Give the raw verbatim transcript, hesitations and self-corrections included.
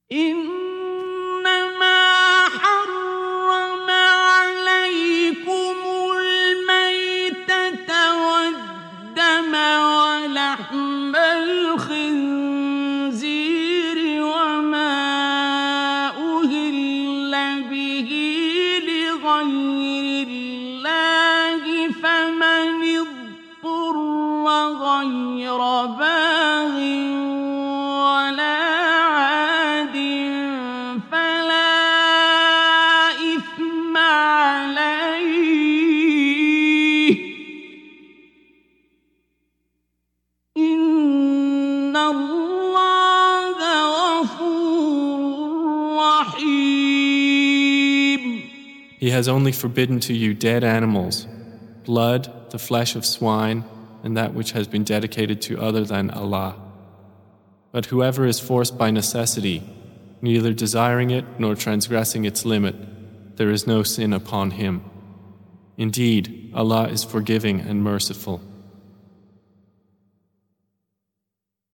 إنما حرم عليكم الميتة والدم ولحم الخنزير وما أهل به لغير الله فمن اضطر غير باغ ولا عاد فلا إثم عليه إن الله غفور رحيم. He has only forbidden to you dead animals, blood, the flesh of swine, and that which has been dedicated to other than Allah. But whoever is forced by necessity, neither desiring it nor transgressing its limit, there is no sin upon him. Indeed, Allah is forgiving and merciful.